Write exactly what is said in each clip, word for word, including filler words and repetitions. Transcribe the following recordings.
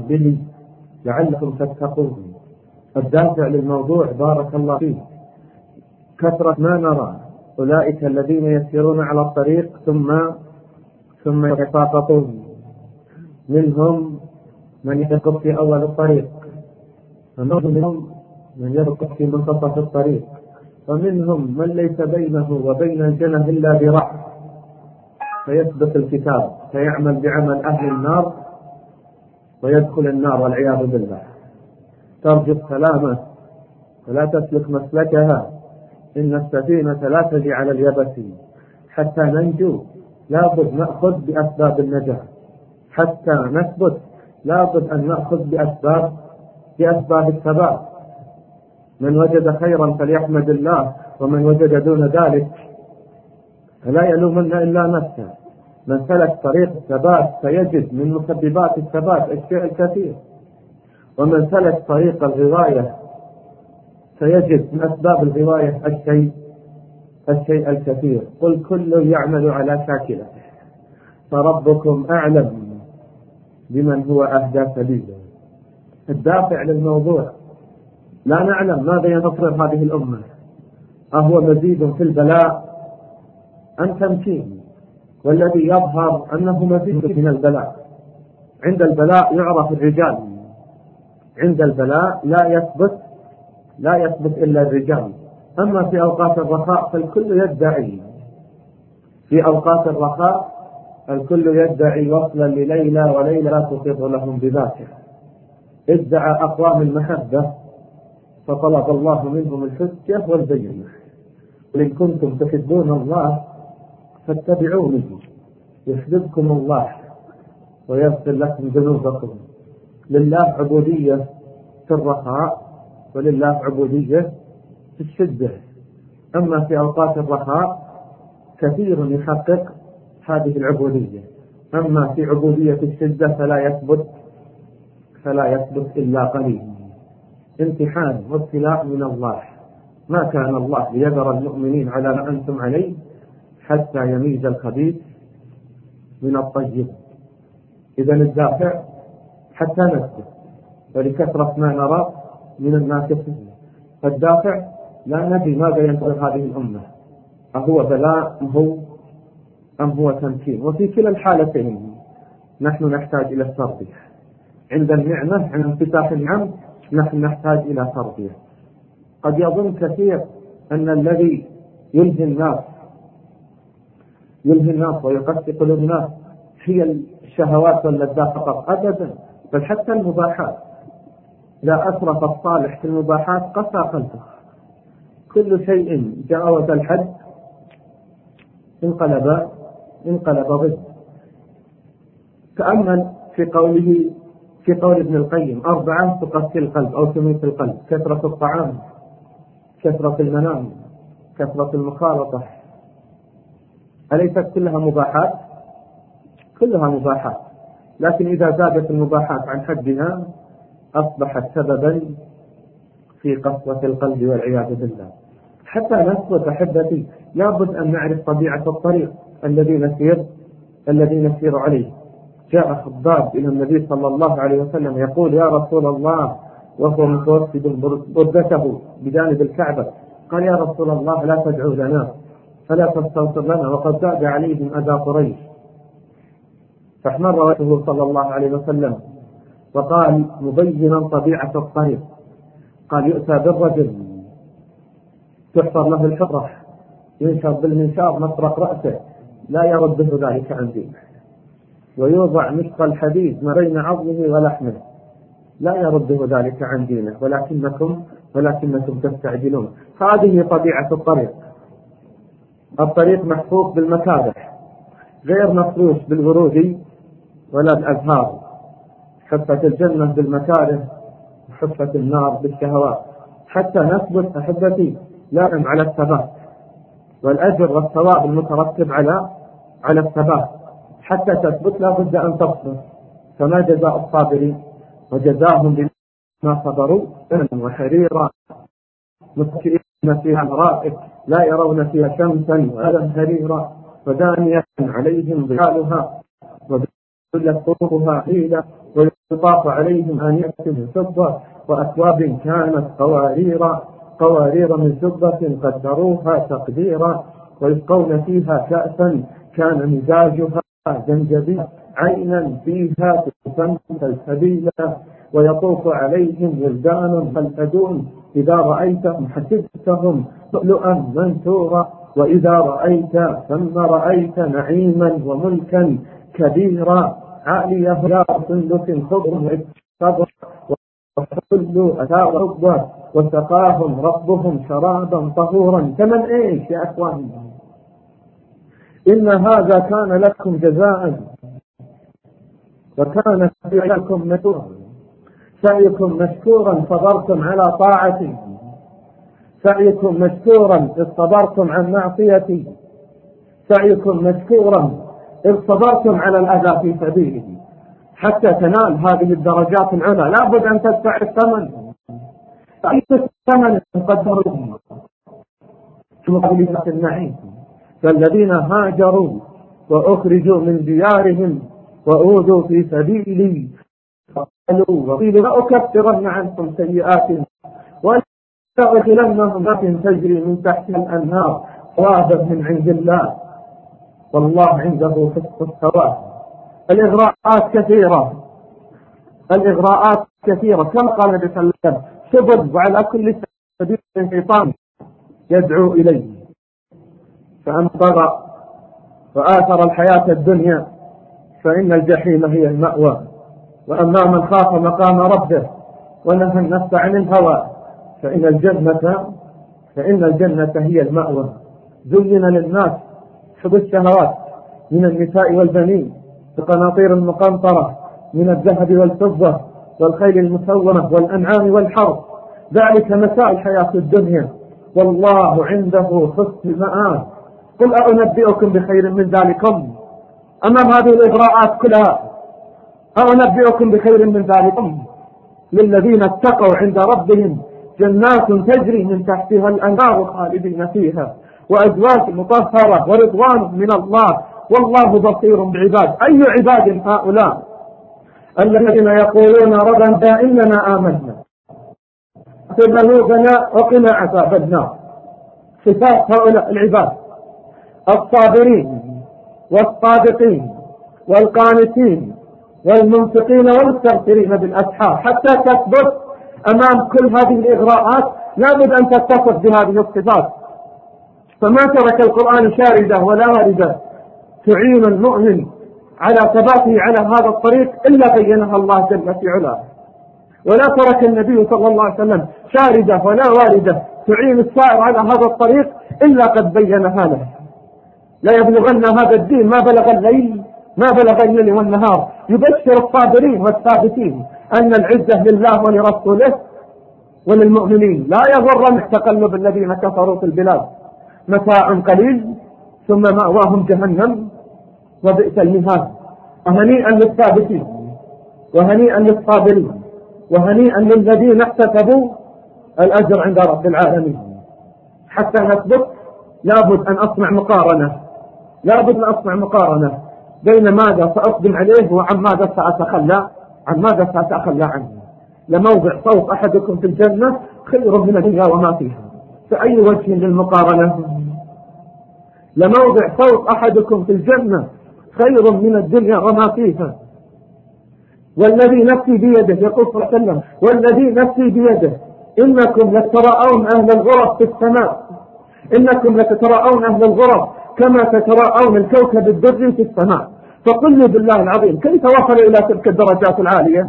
به لعلكم تتقون. الدافع للموضوع بارك الله فيه كثرة ما نرى أولئك الذين يسيرون على الطريق ثم ثم يتساقطون، منهم من يسقط في أول الطريق، ومنهم من يسقط في منتصف الطريق، ومنهم من ليس بينه وبين الجنة إلا ذراع فيسبق الكتاب فيعمل بعمل أهل النار ويدخل النار والعياذ بالله. ترجو السلامة ولا تسلك مسلكها، إن السفينة لا تجري على اليبس، حتى ننجو لابد نأخذ بأسباب النجاة، حتى نثبت لابد أن نأخذ بأسباب بأسباب الثبات. من وجد خيرا فليحمد الله، ومن وجد دون ذلك فلا يلومن إلا نفسه. من سلك طريق الثبات سيجد من مسببات الثبات الشيء الكثير، ومن سلك طريق الغواية سيجد من أسباب الغواية الشيء الشيء الكثير. قل كل يعمل على شاكلته فربكم أعلم بمن هو أهدى سبيلا. الدافع للموضوع لا نعلم ماذا ينتصر هذه الأمة، أهو مزيد في البلاء أم تمكين؟ والذي يظهر أنه مزيد من البلاء. عند البلاء يعرف الرجال، عند البلاء لا يثبت لا يثبت إلا الرجال. أما في أوقات الرخاء فالكل يدعي في أوقات الرخاء الكل يدعي وصلا لليلى، وليلى لا تفيض لهم بذاته. ادعى أقوام المحبة فطلب الله منهم الحجة والبينة. وإن كنتم تحبون الله فاتبعوني يحببكم الله ويغفر لكم ذنوبكم. لله عبودية في الرخاء ولله عبودية في الشدة. أما في أوقات الرخاء كثير يحقق هذه العبودية، أما في عبودية الشدة فلا يثبت فلا يثبت إلا قليل. امتحان وابتلاء من الله، ما كان الله ليذر المؤمنين على ما أنتم عليه حتى يميز الخبيث من الطيب. إذن الدافع حتى نثبت، ولكثرة ما نرى من الناكسين. الدافع لا ندري ماذا ينتظر هذه الأمة، أهو بلاء أم هو أم هو تمكين. وفي كلا الحالتين نحن نحتاج إلى التربية. عند النعمة عند انفتاح النعم نحن نحتاج إلى تربية. قد يظن كثير أن الذي يلهي الناس يلهي الناس ويقسي قلوب الناس هي الشهوات واللذات فقط، أبدا، بل حتى المباحات. لا أسرف الصالح في المباحات قسى قلبه. كل شيء جاوز الحد انقلب انقلب ضد. تأمل في قوله في قول ابن القيم: أربعة تقسي القلب أو تميت القلب: كثرة الطعام، كثرة المنام، كثرة المخالطة. أليست كلها مباحات؟ كلها مباحات، لكن إذا زادت المباحات عن حدها أصبحت سببا في قسوة القلب والعياذ بالله. حتى نثبت أحبتي لابد أن نعرف طبيعة الطريق الذي نسير الذي نسير عليه. جاء خباب إلى النبي صلى الله عليه وسلم يقول: يا رسول الله، وهو متوسد بردته بجانب الكعبة، قال: يا رسول الله لا تدعو لنا فلا تستغفر لنا وقد زاد عليهم أذى قريش. فاحمر وجهه صلى الله عليه وسلم وقال مبينا طبيعة الطريق، قال: يؤتى بالرجل تحفر له الحفرة ينشر بالمنشار مطرق رأسه لا يرده ذلك عن دينه، ويوضع مثق الحديد ما بين عظمه ولحمه لا يرده ذلك عن دينه، ولكنكم ولكنكم تستعجلون. هذه طبيعة الطريق. الطريق محفوف بالمكابح غير مفروش بالورود ولا بالأزهار. حفت الجنة بالمكاره وحفت النار بالشهوات. حتى نثبت أحبتي لازم على الثبات والأجر والثواب المترتب على على الثبات. حتى تثبت لا بد أن تصبر، فما جزاء الصابرين وجزاهم بما صبروا جنة وحريرا متكئين فيها الرائق لا يرون فيها شمسا ولا حريرا ودانية عليهم ظلالها يطوفها حيلة ويطاف عليهم آنية من فضة وأكواب كانت قوارير قوارير من فضة قدروها تقديرا ويسقون فيها كأسا كان مزاجها زنجبيلا عينا فيها تسمى سلسبيلا ويطوف عليهم ولدان خلدون إذا رأيتهم حسبتهم لؤلؤا منثورا وإذا رأيت ثم رأيت نعيما وملكا كبيرا عاليه لا سندس خضر وإبتر وحلوا أتاء ربه وسقاهم ربهم شرابا طهورا. كمن إيش يا أخواني؟ إن هذا كان لكم جزاء وكان سعيكم مشكورا سعيكم مشكورا صبرتم على طاعتي سعيكم مشكورا إذ صبرتم عن معصيتي سعيكم مشكورا إذ صبرتم على الأذى في سبيله حتى تنال هذه الدرجات العلى لابد أن تدفع الثمن. أي الثمن قدروا مقابلة النعيم فالذين هاجروا وأخرجوا من ديارهم وأوذوا في سبيلي قالوا وقيل لأكفرن عنكم سيئاتهم ولأدخلنهم جنات تجري من تحتها الأنهار ثوابا من عند الله والله عنده حسن الثواب. الإغراءات كثيرة الإغراءات كثيرة كما قال النبي صلى الله عليه وسلم سبل وعلى كل سبيل شيطان يدعو إليه فأن طغى وآثر الحياة الدنيا فإن الجحيم هي المأوى وأما من خاف مقام ربه ونهى النفس عن الهوى فإن الجنة فإن الجنة هي المأوى. زين للناس حب الشهوات من النساء والبنين بقناطير المقنطرة من الذهب والفضة والخيل المسومة والأنعام والحرث ذلك متاع الحياة الدنيا والله عنده حسن المآب. قل أنبئكم بخير من ذلكم أمام هذه الإغراءات كلها أنبئكم بخير من ذلكم للذين اتقوا عند ربهم جنات تجري من تحتها الأنهار خالدين فيها وأزواج مطهرة ورضوان من الله والله بصير بعباد. أي عباد هؤلاء الذين يقولون ربنا إننا آمنا ذنوبنا وقنا عذاب النار. صفات هؤلاء العباد الصابرين والصادقين والقانتين والمنفقين والمستغفرين بالأسحار. حتى تثبت أمام كل هذه الإغراءات لابد أن تتصف بهذه الصفات. فما ترك القرآن شاردة ولا واردة تعين المؤمن على ثباته على هذا الطريق إلا بينها الله جل في علاه ولا ترك النبي صلى الله عليه وسلم شاردة ولا واردة تعين السائر على هذا الطريق إلا قد بينها له. لا يبلغن هذا الدين ما بلغ الليل ما بلغ الليل والنهار. يبشر الصابرين والثابتين أن العزة لله ولرسوله وللمؤمنين. لا يغرن تقلب الذين كفروا في البلاد متاع قليل ثم مأواهم جهنم وبئس المهاد. وهنيئا للثابتين وهنيئا للصابرين وهنيئا للذين احتسبوا الأجر عند رب العالمين. حتى نثبت لابد أن أصنع مقارنة لابد أن أصنع مقارنة بين ماذا سأقدم عليه وعن ماذا سأتخلى عن ماذا سأتخلى عنه. لموضع صوت أحدكم في الجنة خير من الدنيا وما فيها. فأي وجه للمقارنة؟ لموضع صوت أحدكم في الجنة خير من الدنيا وما فيها. والذي نفسي بيده يقول صلى الله عليه وسلم والذي نفسي بيده إنكم لتراءون أهل الغرف في السماء إنكم لتراءون أهل الغرف كما تتراءون الكوكب الدري في السماء. فقل لي بالله العظيم كيف وصلوا إلى تلك الدرجات العالية؟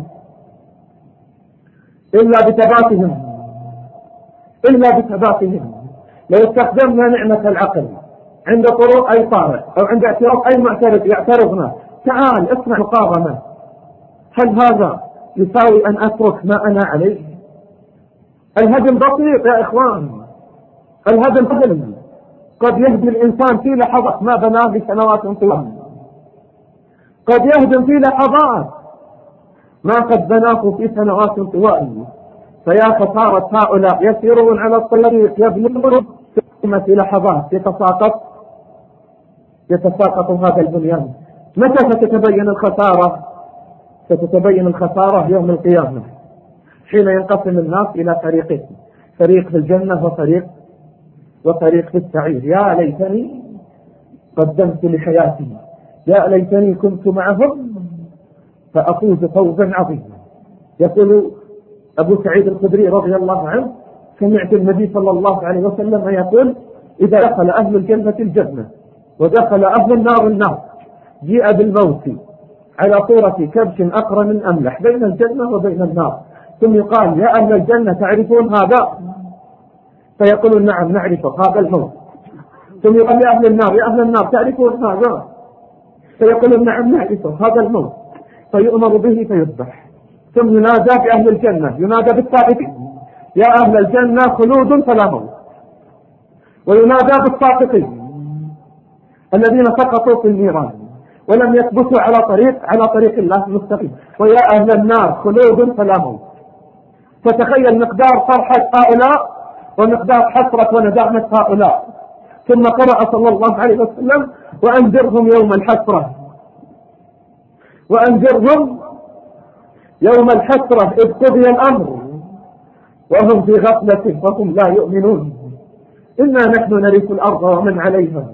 إلا بثباتهم إلا بثباتهم. لو استخدمنا نعمة العقل عند طروء أي طارئ أو عند اعتراف أي معترض يعترضنا تعال اسمع مقارنة. هل هذا يساوي أن أترك ما أنا عليه؟ الهدم بسيط يا إخوان. الهدم هدم قد يهدي الإنسان في لحظة ما بناه بسنوات طوال. قد يهدم في لحظات ما قد بناه في سنوات طوال. فيا خسارة هؤلاء يسيرون على الطريق يبلغون في لحظات يتساقط يتساقط هذا البنيان. متى ستتبين الخسارة؟ ستتبين الخسارة يوم القيامة، حين ينقسم الناس إلى فريقين، فريق في الجنة وفريق وفريق في السعير. يا ليتني قدمت لحياتي، يا ليتني كنت معهم فأفوز فوزا عظيما. يقول أبو سعيد الخدري رضي الله عنه: سمعت النبي صلى الله عليه وسلم يقول: إذا دخل أهل الجنة الجنة ودخل أهل النار النار، جيء بالموت على صورة كبش أقرن من أملح بين الجنة وبين النار، ثم يقال: يا أهل الجنة تعرفون هذا؟ فيقولون: نعم نعرفه، هذا الموت. ثم يقال: يا أهل النار يا أهل النار تعرفون هذا؟ فيقولون: نعم نعرفه، هذا الموت. فيؤمر به فيذبح. ثم ينادى بأهل الجنة، ينادى بالسابقين: يا أهل الجنة خلود فلا موت. وينادى بالساقطين الذين سقطوا في النيران ولم يثبتوا على طريق على طريق الله المستقيم: ويا أهل النار خلود فلا موت. فتخيل مقدار فرحة هؤلاء ومقدار حسرة وندامة هؤلاء. ثم قرأ صلى الله عليه وسلم: وأنذرهم يوم الحسرة، وأنذرهم يوم الحسرة إذ قضي الأمر وهم في غفلة وهم لا يؤمنون، إنا نحن نرث الأرض ومن عليها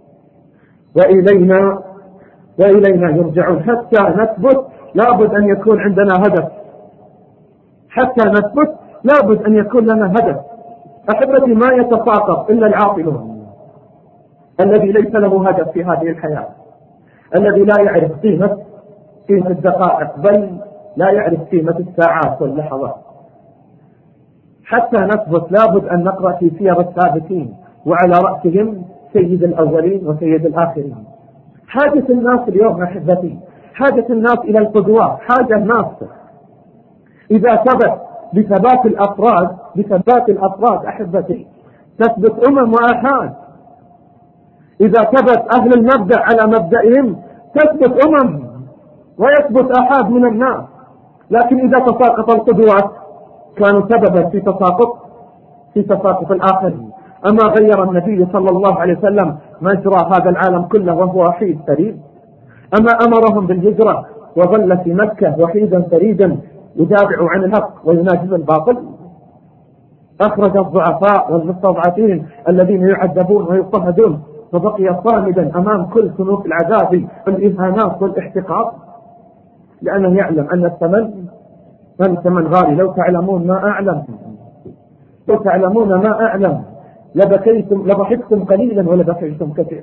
وإلينا وإلينا يرجعون. حتى نثبت لابد أن يكون عندنا هدف، حتى نثبت لابد أن يكون لنا هدف. أحبتي، ما يتساقط إلا العاقلون، الذي ليس له هدف في هذه الحياة، الذي لا يعرف قيمة قيمة الدقائق، بل لا يعرف قيمة الساعات واللحظات. حتى نثبت لابد أن نقرأ في سير السابقين، وعلى رأسهم سيد الأولين وسيد الآخرين. حاجة الناس اليوم أحبتي، حاجة الناس إلى القدوات، حاجة ماسة. إذا ثبت بثبات الأفراد بثبات الأفراد أحبتي تثبت أمم وآحاد. إذا ثبت أهل المبدأ على مبدئهم تثبت أمم ويثبت آحاد من الناس. لكن إذا تساقط القدوات كانوا سببا في تساقط في تساقط الآخرين. أما غير النبي صلى الله عليه وسلم مجرى هذا العالم كله وهو وحيد فريد؟ أما أمرهم بالهجرة وظل في مكة وحيدا فريدا يدافع عن الحق ويناجز الباطل؟ أخرج الضعفاء والمستضعفين الذين يعذبون ويضطهدون وبقي صامدا أمام كل صنوف العذاب والإهانات والاحتقار، لأنه يعلم أن الثمن أن الثمن غالي. لو تعلمون ما أعلم لو تعلمون ما أعلم لبكيتم لضحكتم قليلا ولبكيتم كثيرا.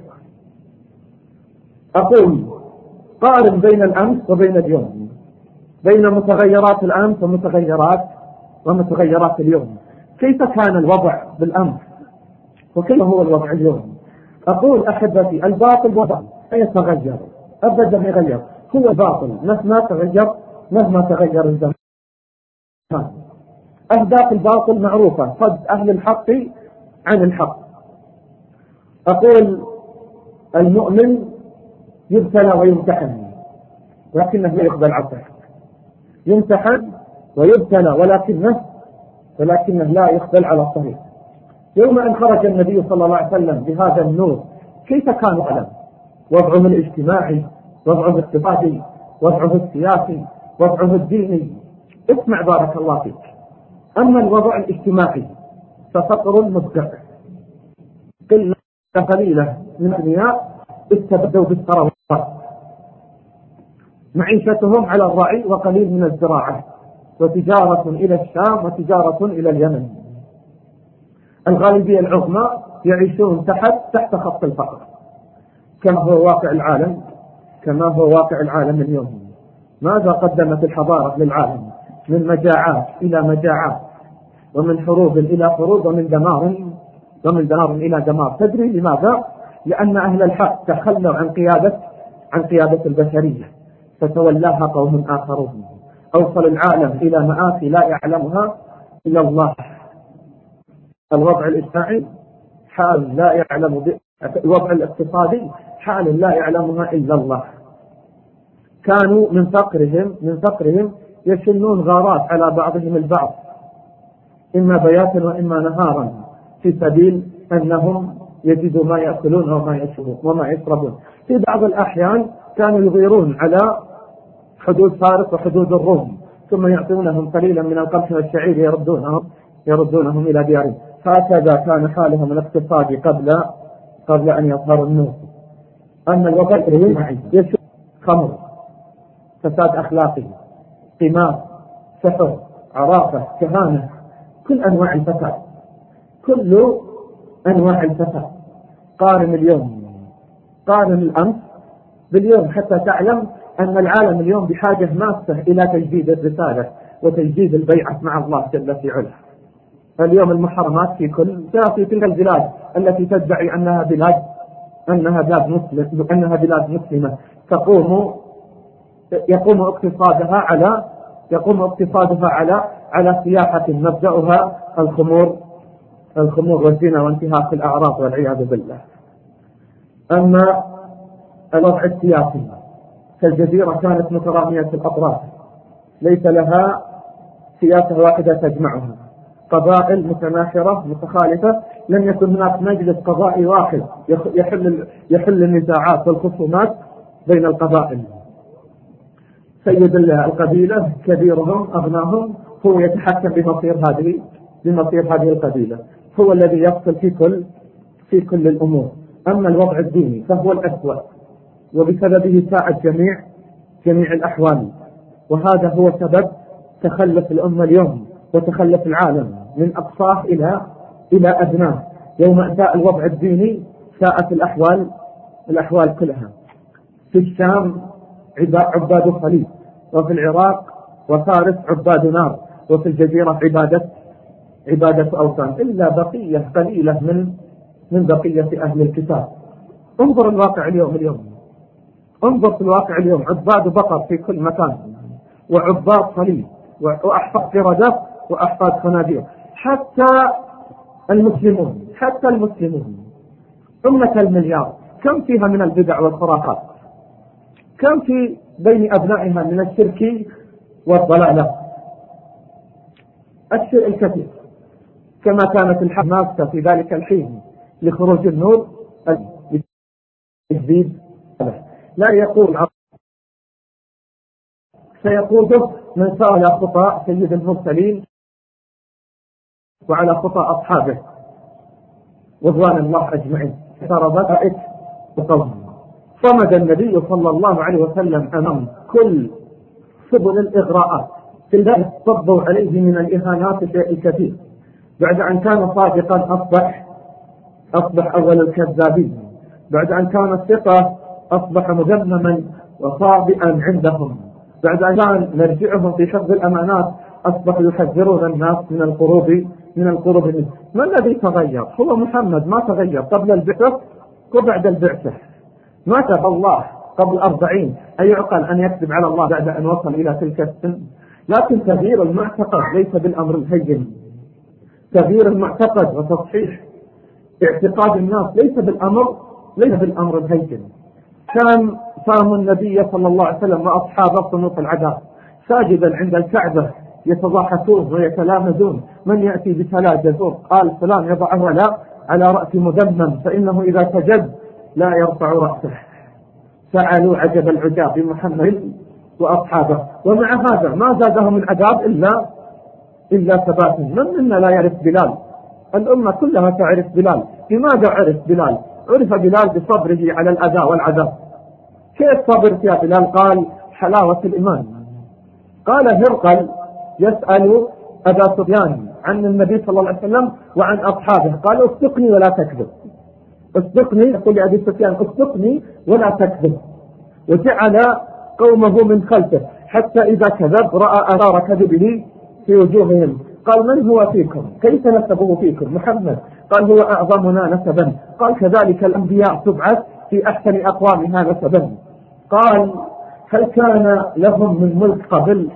أقول: قارن بين الأمس وبين اليوم، بين متغيرات الأمس ومتغيرات ومتغيرات اليوم. كيف كان الوضع بالأمس وكيف هو الوضع اليوم؟ أقول أحبتي: الباطل وضع لا يتغير أبدا، يغير، هو باطل مهما تغير مهما تغير الزمان. أهداف الباطل معروفة: صد أهل الحق عن الحق. أقول: المؤمن يبتلى ويمتحن ولكنه لا يقبل عطاء، يمتحن ويبتلى ولكنه ولكنه لا يقبل على الطريق. يوم أن خرج النبي صلى الله عليه وسلم بهذا النور كيف كان يعلم؟ وضعه الاجتماعي، وضعه الاقتصادي، وضعه السياسي، وضعه الديني. اسمع بارك الله فيك. أما الوضع الاجتماعي ففقر مدقع، قلة قليلة من الأغنياء استبدوا بالثروات، معيشتهم على الرعي وقليل من الزراعة، وتجارة إلى الشام وتجارة إلى اليمن. الغالبية العظمى يعيشون تحت تحت خط الفقر، كما هو واقع العالم كما هو واقع العالم اليوم. ماذا قدمت الحضارة للعالم من مجاعات إلى مجاعات، ومن حروب إلى حروب، ومن دمار ومن دمار إلى دمار. تدري لماذا؟ لأن أهل الحق تخلوا عن قيادة عن قيادة البشرية، فتولاها قوم آخرون. أوصل العالم إلى مآسي لا يعلمها إلا الله. الوضع الاجتماعي حال لا يعلم ب... الوضع الاقتصادي حال لا يعلمها إلا الله. كانوا من فقرهم من فقرهم يشنون غارات على بعضهم البعض، إما بياتا وإما نهارا، في سبيل أنهم يجدوا ما يأكلون وما يشربون وما يشربون. في بعض الأحيان كانوا يغيرون على حدود فارس وحدود الروم، ثم يعطونهم قليلا من القمح والشعير يردونهم يردونهم إلى ديارهم. هكذا كان حالهم الاقتصادي قبل قبل أن يظهر النور. أما الوضع يشوف خمر، فساد أخلاقي، قمار، سحر، عرافة، كهانة، كل أنواع الفساد، كل أنواع الفساد. قارن اليوم قارن الأمس باليوم حتى تعلم أن العالم اليوم بحاجة ماسة إلى تجديد الرسالة وتجديد البيعة مع الله جل في علاه. اليوم المحرمات في كل في تلك البلاد التي تدعي أنها بلاد أنها بلاد مسلم أنها بلاد مسلمة تقوم يقوم اقتصادها على يقوم اقتصادها على على سياحة مبدأها الخمور الخمور والزنا وانتهاك الأعراض والعياذ بالله. أما الوضع السياسي فالجزيرة كانت مترامية الأطراف، ليس لها سياسة واحدة تجمعها، قبائل متناحرة متخالفة، لم يكن هناك مجلس قضائي واحد يحل يحل النزاعات والخصومات بين القبائل. سيد القبيلة كبيرهم أغناهم هو يتحكم بمصير هذه بمصير هذه القبيلة، هو الذي يفصل في كل في كل الأمور. أما الوضع الديني فهو الأسوأ، وبسببه ساءت جميع جميع الأحوال، وهذا هو سبب تخلف الأمة اليوم وتخلف العالم من أقصاه إلى إلى أدناه. يوم أساء الوضع الديني ساءت الأحوال الأحوال كلها. في الشام عباد صليب، وفي العراق وفارس عباد نار، وفي الجزيرة عبادة عبادة أوثان، إلا بقية قليلة من من بقية أهل الكتاب. انظر الواقع اليوم اليوم انظر في الواقع اليوم عباد بقر في كل مكان، وعباد صليب، وأحفاد قردة وأحفاد خنازير. حتى المسلمون حتى المسلمون أمة المليار كم فيها من البدع والخرافات، كم في بين أبنائها من الشرك والضلالة. الشيء الكثير، كما كانت الحق ماسة في ذلك الحين لخروج النور الجديد، لا يقول سيقوده من سار على خطى سيد المرسلين وعلى خطى أصحابه رضوان الله أجمعين. اقتربت رأيت وقوم صمد النبي صلى الله عليه وسلم أمام كل سبل الإغراءات، في ذلك صبوا عليه من الإهانات شيء الكثير. بعد أن كان صادقا أصبح أصبح أول الكذابين، بعد أن كان الثقة أصبح مذمما وصابئا عندهم، بعد أن كان نرجعهم في حفظ الأمانات أصبحوا يحذرون الناس من القروب من القروب منه. ما الذي تغير؟ هو محمد ما تغير قبل البعثة وبعد البعثة. مات الله قبل أربعين، أيعقل أن يكذب على الله بعد أن وصل إلى تلك السن؟ لكن تغيير المعتقد ليس بالأمر الهين، تغيير المعتقد وتصحيح اعتقاد الناس ليس بالأمر ليس بالأمر الهين. كان صام النبي صلى الله عليه وسلم وأصحابه صنوف العذاب ساجدا عند الكعبة يتضاحكون ويتلامذون من يأتي بثلاث جزور، قال فلان يضعه على على رأس مدمم فإنه إذا سجد لا يرفع رأسه. فعلوا عجب العجاب بمحمد وأصحابه، ومع هذا ما زادهم من عذاب إلا إلا ثبات. من منا لا يعرف بلال؟ الأمة كلها تعرف بلال. لماذا عرف بلال؟ عرف بلال بصبره على الأذى والعذاب. كيف صبرت يا بلال؟ قال حلاوة الإيمان. قال هرقل يسأل أبا سفيان عن النبي صلى الله عليه وسلم وعن أصحابه، قال اصدقني ولا تكذب، اصدقني، يقول لأبي سفيان اصدقني ولا تكذب. وجعل قومه من خلفه حتى إذا كذب رأى آثار كذبه في وجوههم، قال من هو فيكم؟ كيف نسبه فيكم؟ محمد. قال هو أعظمنا نسبا. قال كذلك الأنبياء تبعث في أحسن أقوامها نسبا. قال هل كان لهم من ملك قبل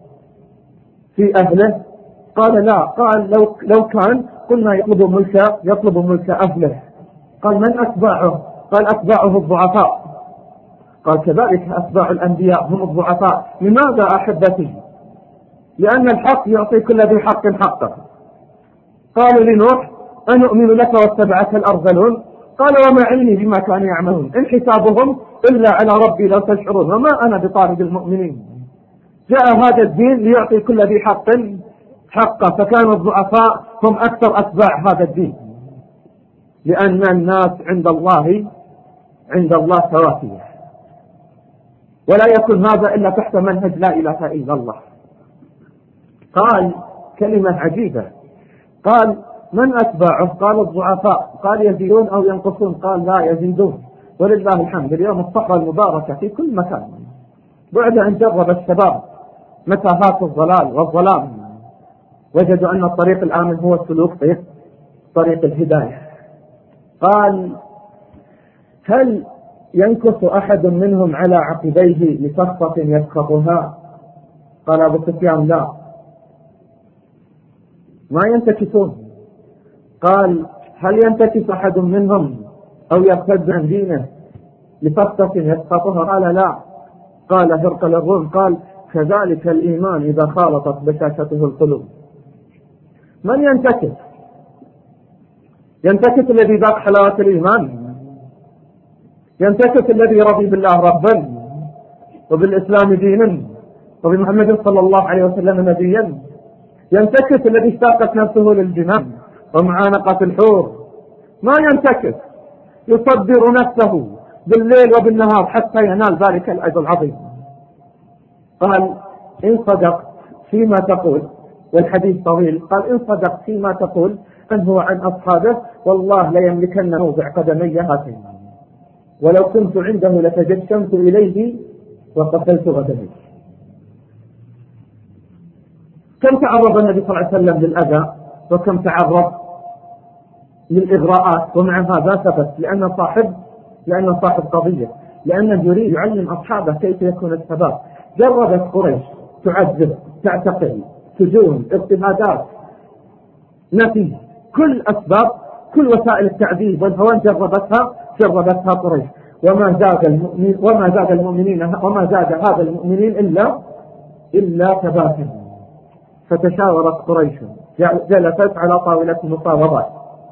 في أهله؟ قال لا. قال لو, لو كان قلنا يطلب ملك يطلب ملك أهله. قال من أتباعه؟ قال أتباعه الضعفاء. قال كذلك أتباع الأنبياء هم الضعفاء. لماذا أحبتي؟ لأن الحق يعطي كل ذي حق حقه. قالوا لنوح أنؤمن لك واتبعك الأرذلون؟ قال وما علمي بما كانوا يعملون إن حسابهم إلا على ربي لو تشعرون وما أنا بطارد المؤمنين. جاء هذا الدين ليعطي كل ذي حق حقه، فكانوا الضعفاء هم أكثر أتباع هذا الدين، لأن الناس عند الله عند الله سواسية، ولا يكون هذا إلا تحت منهج لا إله إلا الله. قال كلمة عجيبة، قال من أتباعه؟ قال الضعفاء. قال يزيدون أو ينقصون؟ قال لا يزيدون، ولله الحمد اليوم الصحراء المباركة في كل مكان، بعد أن جرب الشباب متاهات الضلال والظلام وجدوا أن الطريق الآمن هو السلوك في طريق الهداية. قال هل ينكص أحد منهم على عقبيه لسخطة يسخطها؟ قال أبو سفيان لا، ما ينتكسون. قال هل ينتكس أحد منهم أو يرتد عن دينه لسخطة يسخطها؟ قال لا. قال هرقل الروم قال كذلك الإيمان إذا خالطت بشاشته القلوب. من ينتكس؟ ينتكس الذي ذاق حلاوة الإيمان، ينتكس الذي رضي بالله ربا وبالإسلام دينا وبمحمد صلى الله عليه وسلم نبيا، ينتكس الذي اشتاقت نفسه للجنان ومعانقة الحور. ما ينتكس، يصدر نفسه بالليل وبالنهار حتى ينال ذلك الأجر العظيم. قال إن صدقت فيما تقول، والحديث طويل، قال إن صدقت فيما تقول من هو عن أصحابه والله ليملكن موضع قدمي هاتين، ولو كنت عنده لتجشمت إليه وقتلت غدمي. كم تعرض النبي صلى الله عليه وسلم للأذى وكم تعرض للإغراءات، ومع هذا ثبت لأن صاحب لأن صاحب قضية، لأنه يريد يعلم أصحابه كيف يكون الثبات. جربت قريش تعذب، تعتقل، سجون، اضطهادات، نفي، كل أسباب، كل وسائل التعذيب والهوان جربتها جربتها قريش، وما زاد المؤمن وما زاد المؤمنين وما زاد هذا المؤمنين إلا إلا ثباتا. فتشاورت قريش، جلست على طاولة مفاوضات،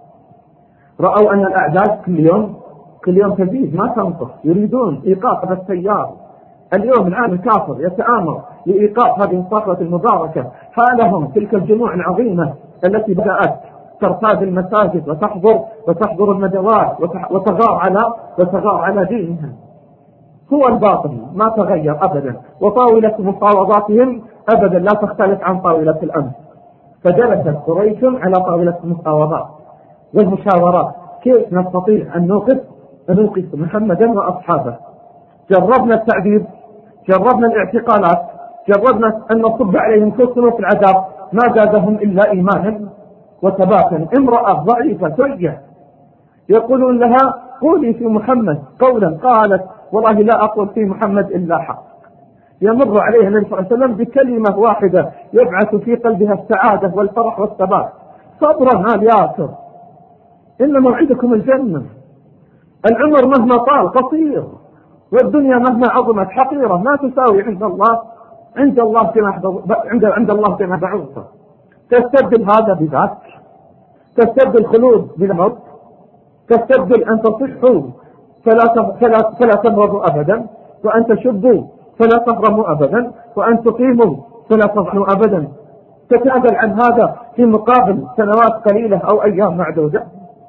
رأوا أن الأعداد كل يوم كل يوم تزيد ما تنقص، يريدون إيقاف هذا التيار. اليوم الآن الكافر يتآمر لإيقاف هذه الصخرة المباركة، حالهم تلك الجموع العظيمة التي بدأت ترتاد المساجد وتحضر وتحضر الندوات وتغار على وتغار على دينها. هو الباطل ما تغير أبدا، وطاولة مفاوضاتهم أبدا لا تختلف عن طاولة الأمس. فجلست قريش على طاولة المفاوضات والمشاورات، كيف نستطيع أن نوقف أن نوقف محمدا وأصحابه. جربنا التعذيب، جربنا الاعتقالات، جربنا أن نصب عليهم كل صنوف العذاب، ما زادهم إلا إيمانا وثباتا. امرأة ضعيفة ثرية يقولون لها قولي في محمد قولا، قالت والله لا أقول في محمد إلا حق. يمر عليها النبي صلى الله عليه وسلم بكلمة واحدة يبعث في قلبها السعادة والفرح والثبات. صبرا آل ياسر، إن موعدكم الجنة. العمر مهما طال قصير، والدنيا مهما عظمت حقيرة، ما تساوي عند الله عند الله كما عند عند الله كما بعوضة. تستبدل هذا بذاك، تستبدل الخلود بالموت، تستبدل أن تصحوا فلا فلا فلا تمرضوا أبدا، وأن تشبوا فلا تهرموا أبدا، وأن تقيموا فلا تضعنوا أبدا. تتنازل عن هذا في مقابل سنوات قليلة أو أيام معدودة.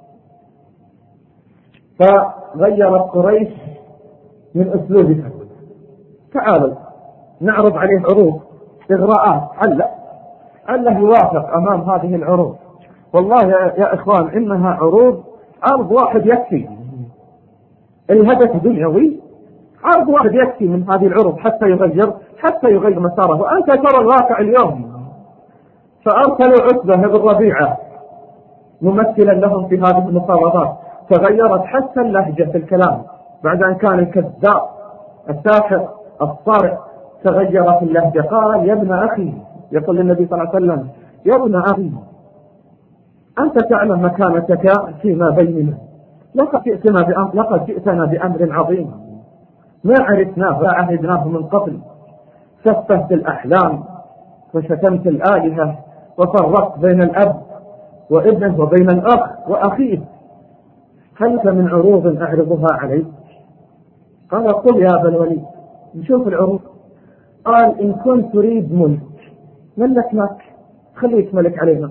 فغيرت قريش من أسلوبها. تعالوا نعرض عليه عروض إغراءات، عله عله يوافق أمام هذه العروض. والله يا, يا إخوان إنها عروض، عرض واحد يكفي. الهدف دنيوي، عرض واحد يكفي من هذه العروض حتى يغير حتى يغير مساره. وأنت ترى الواقع اليوم. فأرسلوا عتبة بن ربيعة ممثلا لهم في هذه المفاوضات، تغيرت حتى اللهجة في الكلام. بعد أن كان الكذاب الساحر الصارع تغيرت اللهجة. قال يا ابن أخي، يقول النبي صلى الله عليه وسلم يا ابن أخي أنت تعلم مكانتك فيما بيننا، لقد جئتنا بأمر لقد جئتنا بأمر عظيم ما عرفناه وعهدناه من قبل. سفهت الأحلام وشتمت الآلهة وفرقت بين الأب وابنه وبين الأخ وأخيه. هل لك من عروض أعرضها عليك؟ قال قل يا أبا الوليد نشوف العروض. قال إن كنت تريد ملك ملكناك خليك ملك علينا،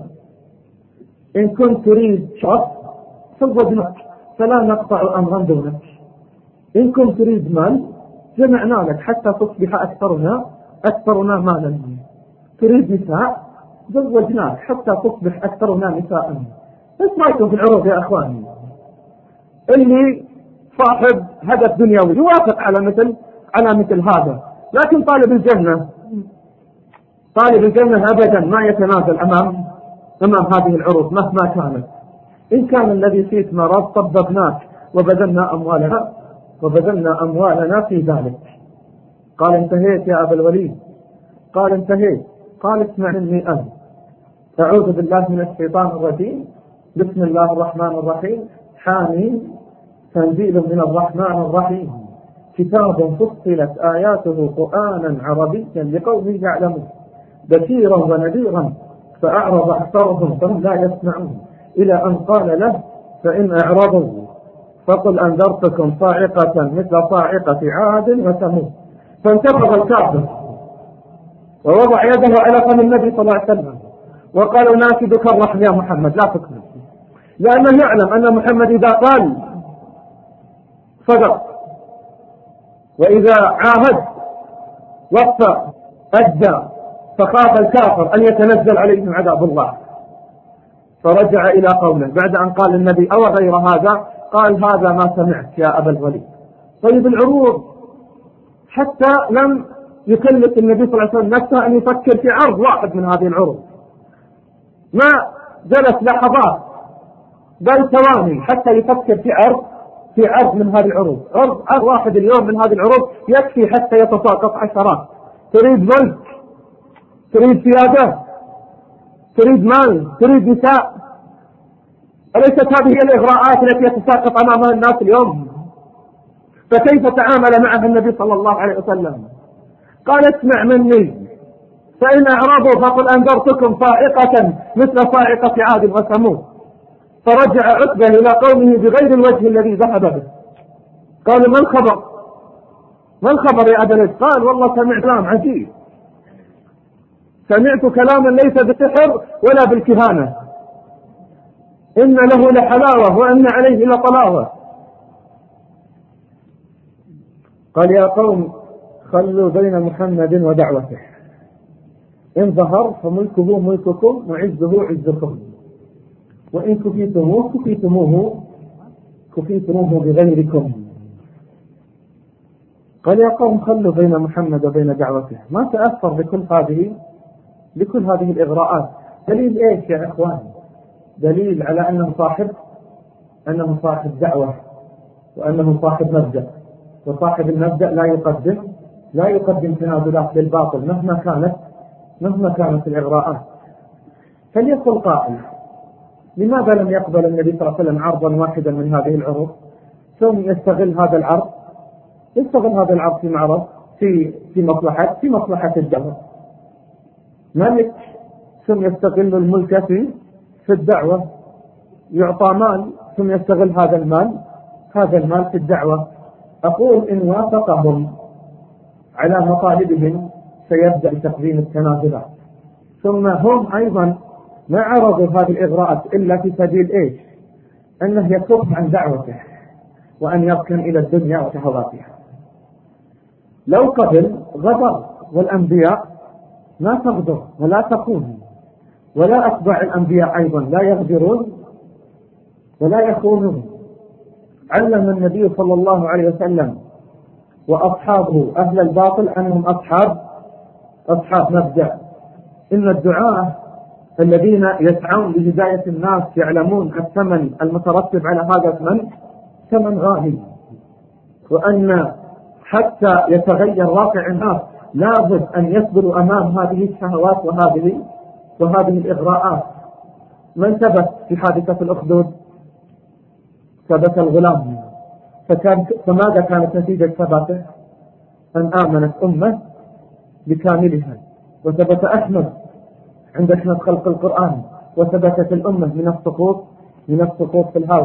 إن كنت تريد شرف زوجناك فلا نقطع أمرا دونك، إن كنت تريد مال جمعنا لك حتى تصبح أكثرنا أكثرنا مالا، تريد نساء زوجناك حتى تصبح أكثرنا نساء. ايش رايكم في العروض يا أخواني؟ اللي صاحب هدف دنيوي يوافق على مثل على مثل هذا، لكن طالب الجنة طالب الجنة أبدا ما يتنازل أمام أمام هذه العروض مهما كانت. إن كان الذي فيك مرض طببناك وبذلنا أموالنا وبذلنا أموالنا في ذلك. قال انتهيت يا أبا الوليد؟ قال انتهيت. قال اسمع مني أنا، أعوذ بالله من الشيطان الرجيم، بسم الله الرحمن الرحيم، حامين تنزيل من الرحمن الرحيم، كتاب فصلت آياته قرآنا عربيا لقوم يعلمون، بشيرا ونذيرا فأعرض أكثرهم فهم لا يسمعون، إلى أن قال له فإن أعرضوا فقل أنذرتكم صاعقة مثل صاعقة عاد وثمود. فانتفض الكافر ووضع يده على فم النبي صلى الله عليه وسلم وقال ناكدك الرحم يا محمد لا تكمل، لأنه يعلم أن محمد إذا قال صدق، وإذا عاهد وفى أدى، فخاف الكافر أن يتنزل عليهم عذاب الله. فرجع إلى قوله بعد أن قال النبي أو غير هذا، قال هذا ما سمعت يا أبا الوليد. طيب العروض حتى لم يكلف النبي صلى الله عليه وسلم نفسه أن يفكر في عرض واحد من هذه العروض، ما جلس لحظات بل ثواني حتى يفكر في عرض في عرض من هذه العروض. عرض عرض واحد اليوم من هذه العروض يكفي حتى يتساقط عشرات. تريد ملك، تريد سيادة، تريد مال، تريد نساء، أليست هذه هي الإغراءات التي يتساقط أمامها الناس اليوم؟ فكيف تعامل معها النبي صلى الله عليه وسلم؟ قال اسمع مني فإن أعرضوا فقل أنذرتكم صاعقة مثل صاعقة عاد وثمود. فرجع عتبة إلى قومه بغير الوجه الذي ذهب به. قالوا ما الخبر؟ ما الخبر يا أبا الوليد؟ قال والله سمعت كلام عجيب، سمعت كلاما ليس بالسحر ولا بالكهانة، إن له لحلاوة وإن عليه لطلاوة. قال يا قوم خلوا بين محمد ودعوته، إن ظهر فملكه ملككم وعزه عزكم، وإن كفيتموه كفيتموه كفيتموه بغيركم. قال يا قوم خلوا بين محمد وبين دعوته. ما تأثر بكل هذه بكل هذه الإغراءات. دليل إيش يا إخوان؟ دليل على أنه صاحب أنه صاحب دعوة وأنه صاحب مبدأ، وصاحب المبدأ لا يقدم لا يقدم تنازلات للباطل مهما كانت مهما كانت الإغراءات. فليقل قائل لماذا لم يقبل النبي صلى الله عليه وسلم عرضا واحدا من هذه العروض ثم يستغل هذا العرض يستغل هذا العرض في معرض في في مصلحة في مصلحة الدعوة. ملك ثم يستغل الملك في في الدعوة، يعطى مال ثم يستغل هذا المال هذا المال في الدعوة. أقول إن وافقهم على مطالبهم سيبدأ بتقديم التنازلات، ثم هم أيضا ما عرضوا هذه الإغراءات إلا في سبيل إيش؟ أنه يكف عن دعوته وأن يركن إلى الدنيا وشهواتها. لو قبل غدر، والأنبياء ما تغدر ولا تخون، ولا أتباع الأنبياء أيضا لا يغدرون ولا يخونون. علم النبي صلى الله عليه وسلم وأصحابه أهل الباطل أنهم أصحاب أصحاب مبدأ. إن الدعاة الذين يسعون لهداية الناس يعلمون الثمن المترتب على هذا الثمن ثمن غالي، وأن حتى يتغير واقع الناس لابد أن يصبروا أمام هذه الشهوات وهذه وهذه الإغراءات. من ثبت في حادثة الأخدود؟ ثبت الغلام. فكان فماذا كانت نتيجة ثباته؟ أن آمنت أمة بكاملها، وثبت أحمد عند أحمد خلق القرآن، وثبتت الأمة من السقوط من السقوط في الهاوية.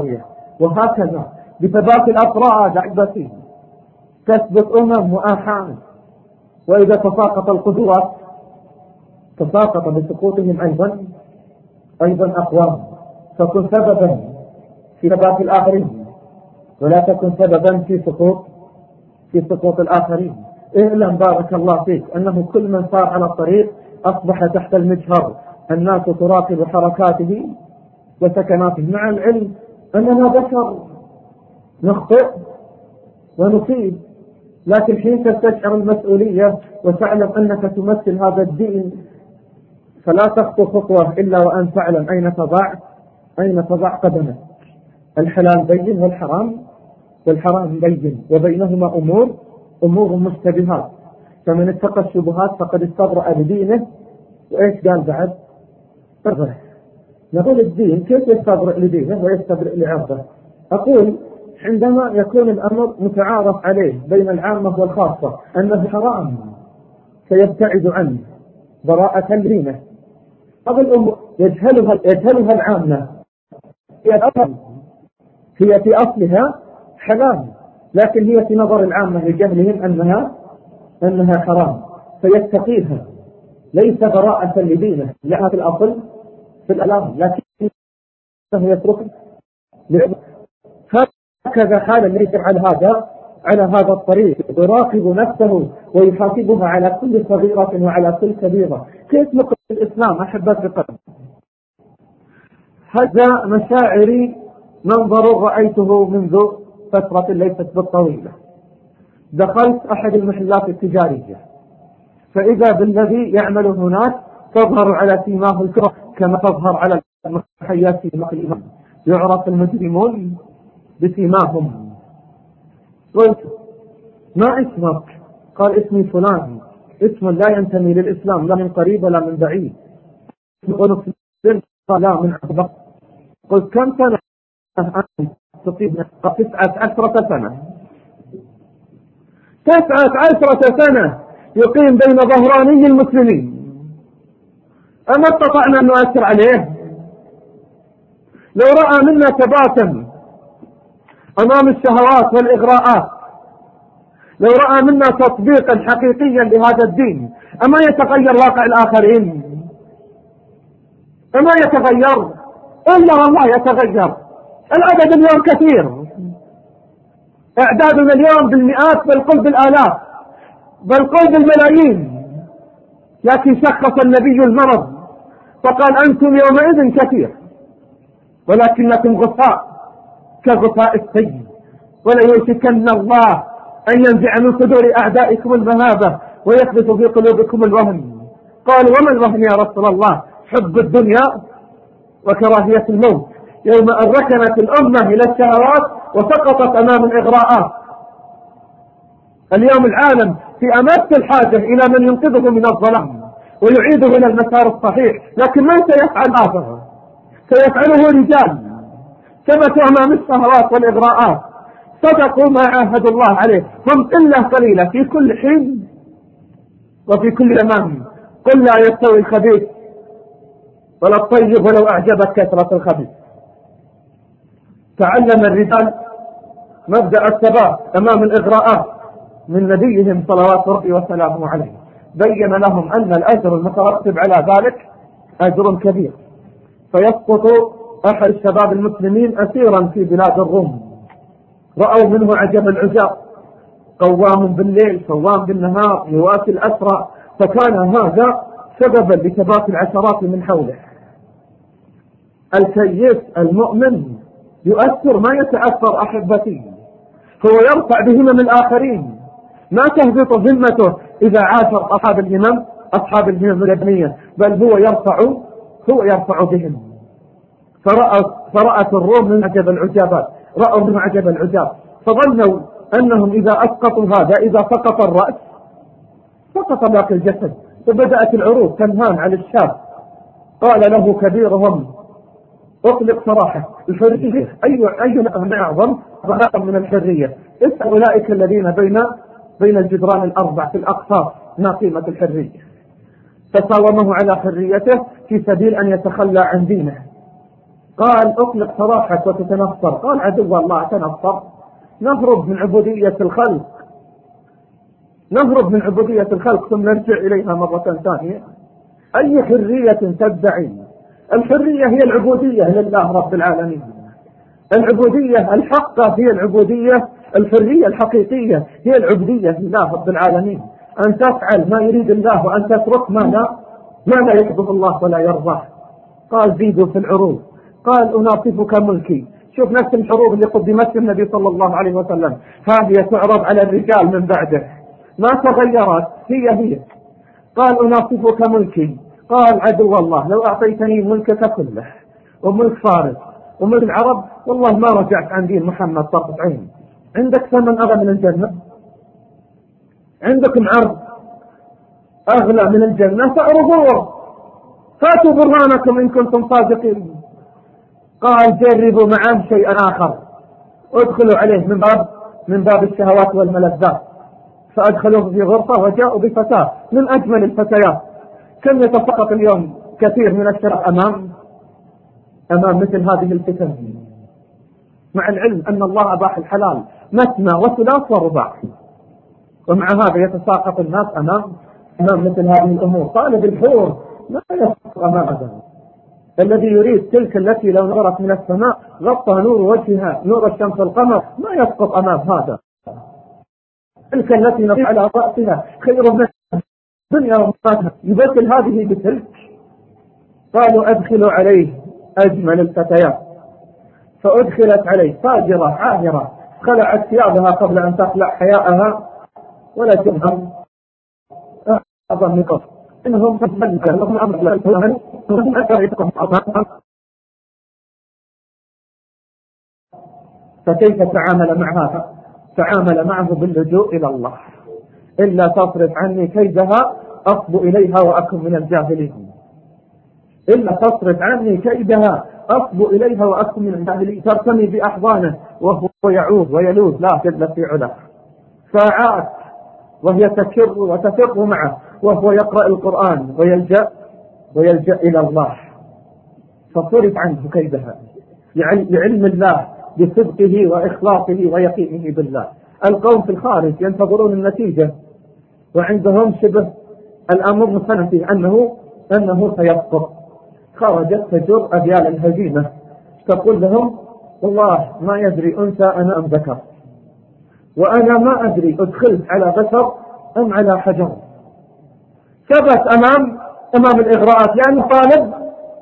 وهكذا بثبات الأفراد أحبتي تثبت أمم وآحاد. وإذا تساقط القدوات تساقط بسقوطهم أيضا أيضا أقوام. فكن سببا في ثبات الآخرين ولا تكن سببا في سقوط في سقوط الآخرين. اعلم بارك الله فيك أنه كل من صار على الطريق أصبح تحت المجهر، الناس تراقب حركاته وسكناته، مع العلم أننا بشر نخطئ ونصيب، لكن حين تستشعر المسؤولية وتعلم أنك تمثل هذا الدين فلا تخطو خطوة إلا وأن تعلم أين تضع أين تضع قدمك. الحلال بين والحرام والحرام بين، وبينهما أمور أمور مشتبهات، فمن اتقى الشبهات فقد استبرأ لدينه. وإيش قال بعد؟ أرغب نقول الدين كيف يستبرأ لدينه ويستبرأ لعرضه؟ أقول عندما يكون الأمر متعارف عليه بين العامة والخاصة أنه حرام سيبتعد عنه براءة لدينه. هذه الأمور يجهلها يجهلها العامة، هي هي في أصلها حلال، لكن هي في نظر العامة لجهلهم أنها أنها حرام فيتقيها، ليس براءة لدينه لأنها في الأصل في الألام، لكنه يترك. هكذا حال الذي على هذا على هذا الطريق يراقب نفسه ويحاسبها على كل صغيرة وعلى كل كبيرة. كيف نقل الإسلام أحبت بقلب؟ هذا مشاعري منظر رأيته منذ فترة ليست بالطويلة. دخلت أحد المحلات التجارية فإذا بالذي يعمل هناك تظهر على سيماه الكرة كما تظهر على المحيات في مقل الإمام، يعرف المجرمون بسيماهم. قلت ما اسمك؟ قال اسمي فلان، اسم لا ينتمي للإسلام لا من قريب ولا من بعيد. قال لا من عبد. قلت كم سنة أنت تطيب؟ قال تسعة عشرة سنة. تسعة عشرة سنة يقيم بين ظهراني المسلمين، أما استطعنا أن نؤثر عليه؟ لو رأى منا ثباتا أمام الشهوات والإغراءات، لو رأى منا تطبيقا حقيقيا لهذا الدين، أما يتغير واقع الآخرين؟ أما يتغير؟ إلا والله يتغير. العدد اليوم كثير، أعدادنا اليوم بالمئات بل قل بالآلاف بل قل بالملايين، لكن شخص النبي المرض فقال أنتم يومئذ كثير ولكنكم غثاء كغثاء السيل، وليوشكن الله أن ينزع من صدور أعدائكم المهابة ويثبت في قلوبكم الوهن. قالوا وما الوهن يا رسول الله؟ حب الدنيا وكراهية الموت. يوم أن ركنت الأمة إلى الشهوات وسقطت أمام الإغراءات. اليوم العالم في أمس الحاجة إلى من ينقذه من الظلام ويعيده إلى المسار الصحيح، لكن من سيفعل هذا؟ سيفعله رجال ثبتوا أمام الشهوات والإغراءات، صدقوا ما عاهدوا الله عليه، هم إلا قليلة في كل حين وفي كل زمان. قل لا يستوي الخبيث ولا الطيب ولو أعجبت كثرة الخبيث. تعلم الرجال مبدأ الثبات أمام الإغراءات من نبيهم صلوات ربي وسلامه عليه، بين لهم أن الأجر المترتب على ذلك أجر كبير. فيسقط أحد الشباب المسلمين أسيرا في بلاد الروم، رأوا منه عجب العجاب، قوام بالليل قوام بالنهار يواسي الأسرى، فكان هذا سببا لثبات العشرات من حوله. الكيس المؤمن يؤثر ما يتأثر أحبتي، هو يرفع بهمم الآخرين، ما تهبط ذمته إذا عاشر أصحاب الهمم أصحاب الهمم الابنية، بل هو يرفع هو يرفع بهم. فرأت, فرأت الروم من عجب العجابات، رأوا من عجب العجاب، فظنوا أنهم إذا أسقطوا هذا إذا سقط الرأس سقط باقي الجسد، فبدأت العروض تنهان على الشاب. قال له كبيرهم اطلق سراحه، الحرية أي أي نعم أعظم ضرر من الحرية؟ اسأل أولئك الذين بين بين الجدران الأربع في الأقصى ما قيمة الحرية؟ فصاومه على حريته في سبيل أن يتخلى عن دينه. قال اطلق سراحك وتتنصر. قال عدو الله تنصر؟ نهرب من عبودية الخلق، نهرب من عبودية الخلق ثم نرجع إليها مرة ثانية؟ أي حرية تدعي؟ الحرية هي العبودية لله رب العالمين. العبودية الحقة هي العبودية، الحرية الحقيقية هي العبودية لله رب العالمين، أن تفعل ما يريد الله وأن تترك ما لا ما لا يحبه الله ولا يرضاه. قال زيدوا في العروض. قال أناصفك ملكي. شوف نفس الحروب اللي قدمت النبي صلى الله عليه وسلم هذه تعرض على الرجال من بعده، ما تغيرت، هي هي. قال أناصفك ملكي. قال عدو الله لو أعطيتني ملكك كله وملك فارس وملك العرب والله ما رجعت عن دين محمد طرف عين. عندك ثمن أغلى من الجنة؟ عندكم عرض أغلى من الجنة؟ فأرضوا فاتوا برهانكم إن كنتم صادقين. قال جربوا معه شيئا آخر، ادخلوا عليه من باب من باب الشهوات والملذات. فأدخلوه في غرفة وجاءوا بفتاة من أجمل الفتيات. كم يتساقط اليوم كثير من الشباب أمام أمام مثل هذه الفتن، مع العلم أن الله أباح الحلال مثنى وثلاث ورباع، ومع هذا يتساقط الناس أمام أمام مثل هذه الأمور. طالب الحور ما يسقط أمام هذا. الذي يريد تلك التي لو نظرت من السماء غطى نور وجهها نور الشمس والقمر ما يسقط أمام هذا. تلك التي نضع على رأسها خير من الدنيا ومقاتها يبدل هذه بتلك. قالوا أدخلوا عليه أجمل الفتيات. فأدخلت عليه فاجرة عاهرة خلعت ثيابها قبل أن تخلع حياءها ولا تفهم أظن نقص إنهم تفهمك لهم أمر لا تفهم ثم أتريتكم أظن. فكيف تعامل معها؟ تعامل معه باللجوء إلى الله. إلا تصرف عني كيدها أصب إليها وأكن من الجاهلين. إلا تصرف عني كيدها أصب إليها وأكن من الجاهلين. ترتمي بأحضانه وهو يعود ويلوذ لا جل في علاه. ساعات وهي تكر وتفر معه وهو يقرأ القرآن ويلجأ ويلجأ إلى الله. فصرف عنه كيدها لعلم الله بصدقه وإخلاصه ويقينه بالله. القوم في الخارج ينتظرون النتيجة وعندهم شبه الأمر مثلا فيه أنه أنه سيسقط. خرجت تجر أبيال الهزيمة تقول لهم والله ما يدري أنثى أنا أم ذكر، وأنا ما أدري أدخلت على بشر أم على حجر. ثبت أمام أمام الإغراءات لأنه طالب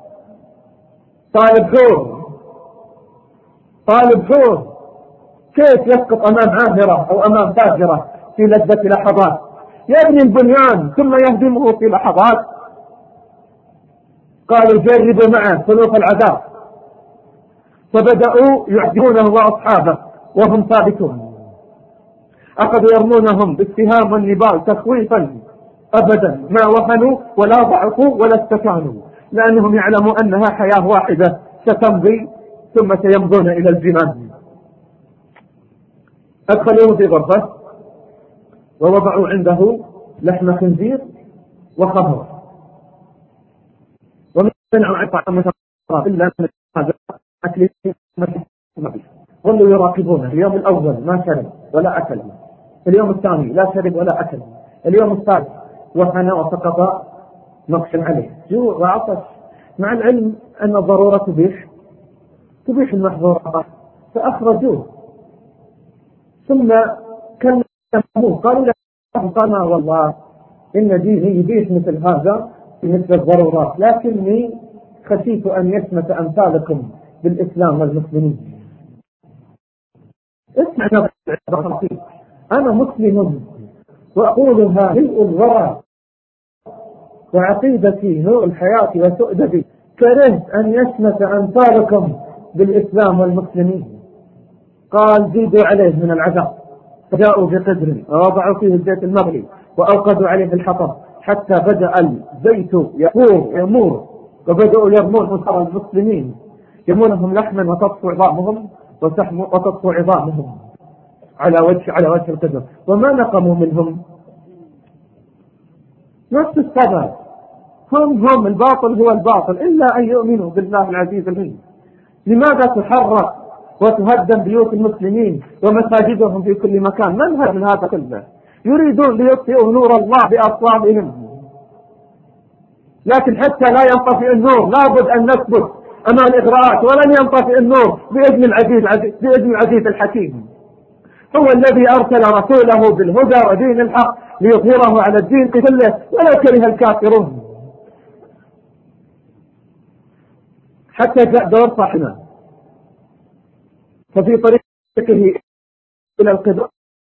طالب حور طالب حور كيف يسقط أمام عاهرة أو أمام فاجرة في لذة لحظات؟ يبني البنيان ثم يهدمه في لحظات. قالوا جربوا معه سلوك العذاب. فبدأوا يعذبونه وأصحابه وهم ثابتون. أخذوا يرمونهم بالسهام والنبال تخويفا، أبدا ما وهنوا ولا ضعفوا ولا استكانوا، لأنهم يعلموا أنها حياة واحدة ستمضي ثم سيمضون إلى الجنان. أدخلوه في غرفة ووضعوا عنده لحم خنزير وخمر ومنعوا عن طعام إلا من هذا أكل. ظلوا يراقبونه. اليوم الأول ما شرب ولا أكل، اليوم الثاني لا شرب ولا أكل، اليوم الثالث وهنا وسقط نقش عليه جوع وعطش، مع العلم أن الضرورة تبيح تبيح المحظورات. فأخرجوه ثم كلموه قالوا له قال والله إن ديني يبيح مثل هذا مثل الضرورات، لكني خشيت أن يشمت أمثالكم بالإسلام والمسلمين. اسمع أنا مسلم وأقولها ملء الورى وعقيدتي نور الحياة وسؤدتي، كرهت أن يشمت أمثالكم بالإسلام والمسلمين. قال زيدوا عليه من العذاب. فجاءوا بقدر ووضعوا فيه الزيت المغلي وأوقدوا عليه الحطب حتى بدأ الزيت يفور يمور، وبدأوا يرمون أسر المسلمين يرمونهم لحما وتطفو عظامهم وتطفو عظامهم على وجه على وجه القدر. وما نقموا منهم نفس السبب، هم هم الباطل هو الباطل إلا أن يؤمنوا بالله العزيز الحكيم. لماذا تحرق وتهدم بيوت المسلمين ومساجدهم في كل مكان؟ من هذا من هذا كله؟ يريدون ليطفئوا نور الله بأصواتهم. لكن حتى لا ينطفئ النور لابد أن نثبت أمام الإغراءات، ولن ينطفئ النور بإذن العزيز بإذن العزيز الحكيم. هو الذي أرسل رسوله بالهدى ودين الحق ليظهره على الدين كله ولو كره الكافرون. حتى جاء دور صاحبنا ففي طريقه إلى القبلة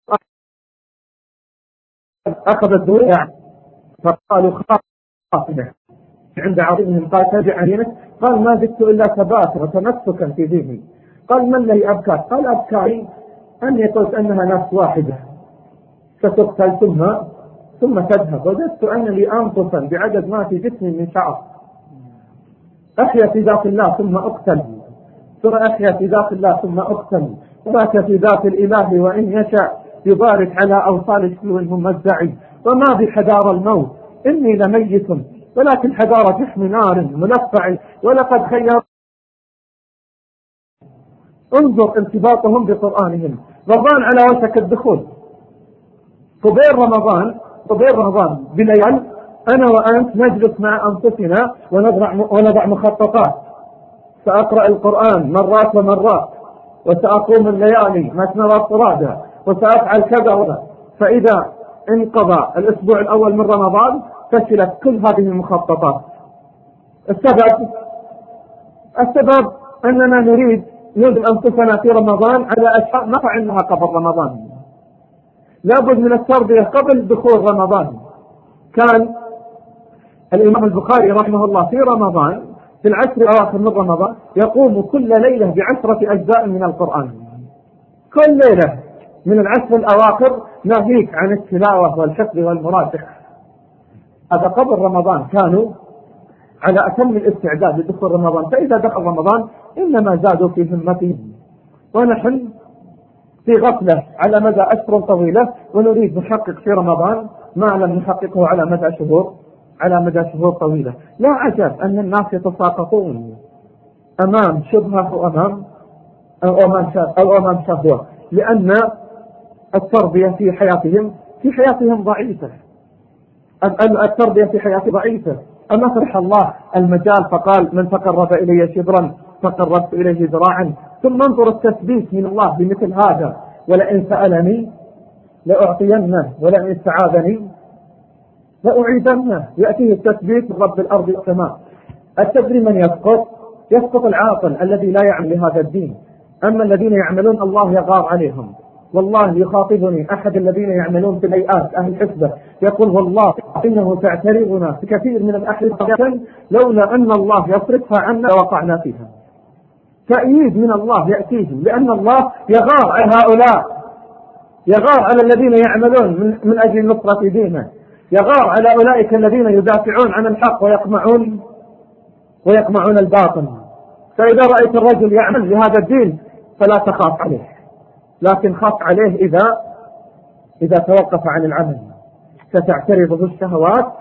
أخذ الدروع فقالوا خاطبه عند عظيمهم، قال ترجع دينك؟ قال ما زدت إلا ثباتا وتمسكا في ديني. قال ما الذي أبكاك؟ قال أبكاري أني قلت أنها نفس واحدة ستقتل ثم ثم تذهب، وجدت أن لي أنفسا بعدد ما في جسمي من شعر، أحيا في ذات الله ثم أقتل، ثم أحيا في ذات الله ثم أقتل، وذاك في ذات الإله وإن يشاء يبارك على أوصال شلو ممزع، وما بحدار الموت إني لميت ولكن حدار جسم نار ملفع، ولقد خير. انظر ارتباطهم بقرآنهم. رمضان على وشك الدخول، قبيل رمضان قبيل رمضان بليال أنا وأنت نجلس مع أنفسنا ونضع ونضع مخططات، سأقرأ القرآن مرات ومرات، وسأقوم الليالي مثنى وفرادى، وسأفعل كذا وكذا. فإذا انقضى الأسبوع الأول من رمضان فشلت كل هذه المخططات. السبب السبب أننا نريد نلزم أنفسنا في رمضان على أشياء ما فعلناها قبل رمضان. لابد من التربية قبل دخول رمضان. كان الإمام البخاري رحمه الله في رمضان في العشر الأواخر من رمضان يقوم كل ليلة بعشرة أجزاء من القرآن. كل ليلة من العشر الأواخر ناهيك عن التلاوة والحفظ والمراجعة. هذا قبل رمضان كانوا على أتم الاستعداد لدخول رمضان، فإذا دخل رمضان إنما زادوا في همتهم، ونحن في غفلة على مدى أشهر طويلة، ونريد نحقق في رمضان ما لم نحققه على مدى شهور على مدى شهور طويلة. لا عجب أن الناس يتساقطون أمام شبهة وأمام أو أمام أو أمام شهوة، لأن التربية في حياتهم في حياتهم ضعيفة. التربية في حياتهم ضعيفة. أما فرح الله المجال فقال من تقرب إلي شبرا تقربت إليه ذراعا. ثم انظر التثبيت من الله بمثل هذا، ولئن سألني لأعطينه ولئن استعاذني لأعيذنه. يأتيه التثبيت من رب الأرض والسماء. التدري من يسقط؟ يسقط العاقل الذي لا يعمل لهذا الدين. أما الذين يعملون الله يغار عليهم. والله يخاطبني أحد الذين يعملون في الهيئات أهل الحسبة يقول والله إنه تعترضنا في كثير من الأحيان لولا أن الله يصرفها عنا وقعنا فيها. تأييد من الله يأتيهم، لأن الله يغار على هؤلاء، يغار على الذين يعملون من, من أجل نصرة دينه، يغار على أولئك الذين يدافعون عن الحق ويقمعون ويقمعون الباطل. فإذا رأيت الرجل يعمل لهذا الدين فلا تخاف عليه، لكن خاف عليه إذا إذا توقف عن العمل. ستعترضه الشهوات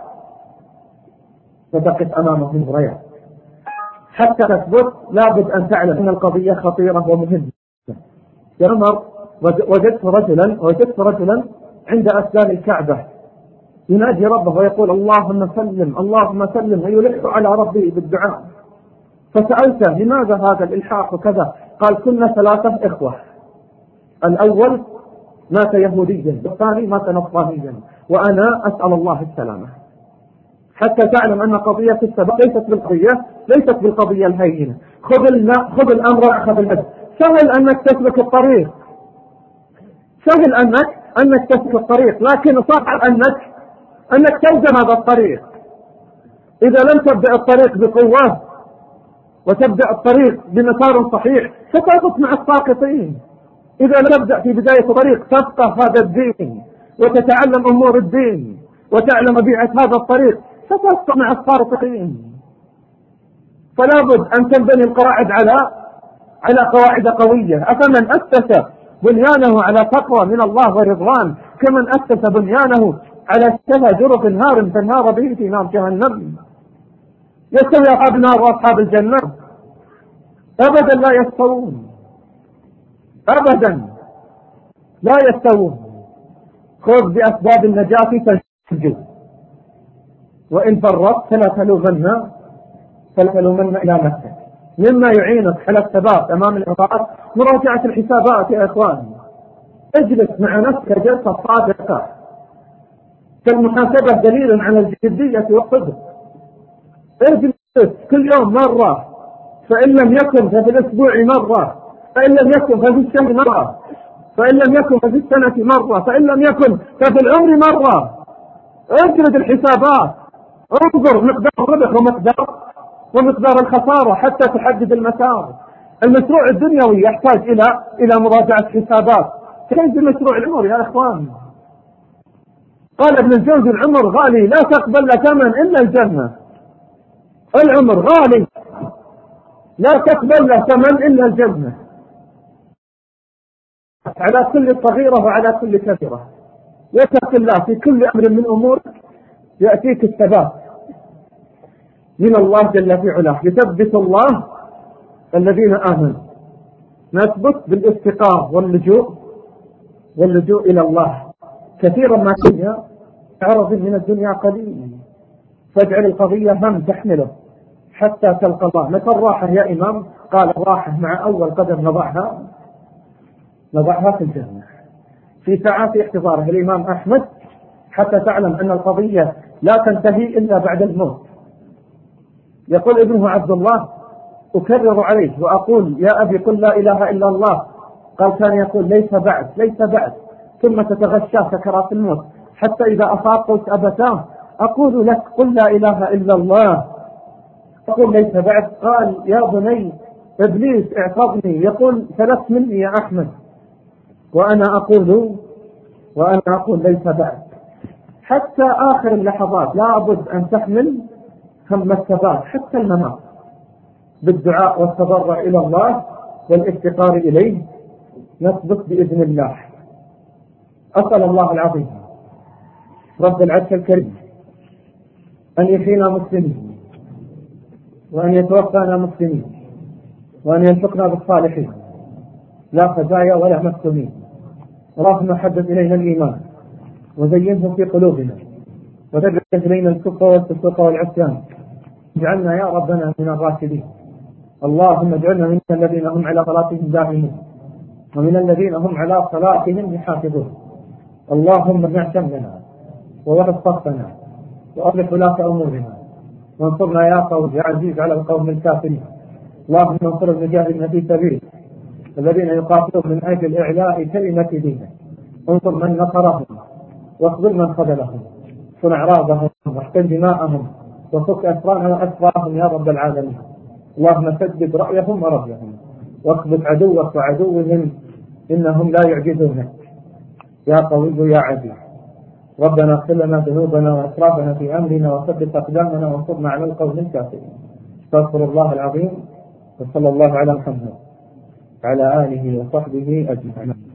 فتقف أمامه المغريات. حتى تثبت لابد أن تعلم أن القضية خطيرة ومهمة. يا عمر وجدت رجلا وجدت رجلا عند أسلام الكعبة ينادي ربه ويقول اللهم سلم اللهم سلم، ويلح على ربه بالدعاء. فسألته لماذا هذا الإلحاح وكذا؟ قال كنا ثلاثة إخوة، الأول مات يهوديا والثاني مات نصرانيا وأنا أسأل الله السلامة. حتى تعلم أن قضية السبب ليست بالقضية ليست بالقضية الهينة. خذ خذ الأمر أخذ الأجر. سهل أنك تسلك الطريق، سهل أنك أنك تسلك الطريق، لكن صعب أنك أنك تلزم هذا الطريق. إذا لم تبدأ الطريق بقوة وتبدأ الطريق بمسار صحيح ستسقط مع الساقطين. إذا لم تبدأ في بداية الطريق تفقه هذا الدين وتتعلم أمور الدين وتعلم بيعة هذا الطريق ستسقط مع الساقطين. فلا بد أن تنبني القواعد على على قواعد قوية. أفمن أسس بنيانه على تقوى من الله ورضوان كمن أسس بنيانه على شفا جرف نار فالنار به في نار جهنم. يستوي أصحاب النار وأصحاب الجنة؟ أبدا لا يستوون، أبدا لا يستوون. خذ بأسباب النجاة تنجو، وإن فرطت فلا تلومن فلا تلومن إلى نفسك. مما يعينك على الثبات أمام الإغراءات مراجعة الحسابات يا إخوان. اجلس مع نفسك جلسة صادقة، فالمحاسبة دليل على الجدية والصدق. اجلس كل يوم مرة، فإن لم يكن ففي الأسبوع مرة، فإن لم يكن ففي الشهر مرة، فإن لم يكن ففي السنة مرة، فإن لم يكن ففي العمر مرة. اجلد الحسابات، انظر مقدار الربح ومقدار ومقدار الخسارة حتى تحدد المسار. المشروع الدنيوي يحتاج إلى إلى مراجعة حسابات، كيف المشروع العمر يا إخوان؟ قال ابن الجوزي: العمر غالي لا تقبل له ثمن إلا الجنة. العمر غالي لا تقبل له ثمن إلا الجنة. على كل صغيرة وعلى كل كبيرة واتق الله في كل أمر من أمورك، يأتيك الثبات من الله جل في علاه. يثبت الله الذين آمنوا. نثبت بالاستقامة واللجوء واللجوء إلى الله. كثيرا ما الدنيا عرض من الدنيا قليل، فاجعل القضية هم تحمله حتى تلقى الله. متى الراحة يا إمام؟ قال: الراحة مع أول قدم نضعها نضعها في الجنة في ساعات احتضاره الإمام أحمد، حتى تعلم أن القضية لا تنتهي إلا بعد الموت. يقول ابنه عبد الله: أكرر عليه وأقول: يا أبي قل لا إله إلا الله. قال: كان يقول: ليس بعد ليس بعد. ثم تتغشى سكرات الموت، حتى إذا أصاب قلت: أبتاه أقول لك قل لا إله إلا الله. أقول: ليس بعد. قال: يا بني إبليس اعترضني يقول: ثلاث مني يا أحمد، وأنا أقول وأنا أقول ليس بعد. حتى آخر اللحظات لابد أن تحمل هم الثبات حتى الممات، بالدعاء والتضرع إلى الله والافتقار إليه نثبت بإذن الله. أسأل الله العظيم رب العرش الكريم أن يحيينا مسلمين، وأن يتوفانا مسلمين، وأن يلحقنا بالصالحين لا خزايا ولا مفتونين. اللهم حبب إلينا الإيمان وزينه في قلوبنا، وذرج إلينا الكفر والفسوق والعصيان. اجعلنا يا ربنا من الراشدين. اللهم اجعلنا من الذين هم على صلاتهم دائمون، ومن الذين هم على صلاتهم يحافظون. اللهم ارفع شملنا ووحد صفنا وأصلح ولاة أمورنا، وانصرنا يا قوم يا عزيز على القوم الكافرين. اللهم انصر المجاهدين في سبيلك الذين يقاتلون من أجل إعلاء كلمة دينك. انصر من نصرهم واخذل من خذلهم، صن أعراضهم واحقن دماءهم، وفك أسراهم وأسراهم يا رب العالمين. اللهم سدد رأيهم ورأيهم، واثبت عدوك وعدوهم إنهم لا يعجزونك يا قوي يا عزيز. ربنا اغفر لنا ذنوبنا وإسرافنا في أمرنا، وثبت أقدامنا وانصرنا على القوم الكافرين. استغفر الله العظيم، وصلى الله على محمد وعلى آله وصحبه أجمعين.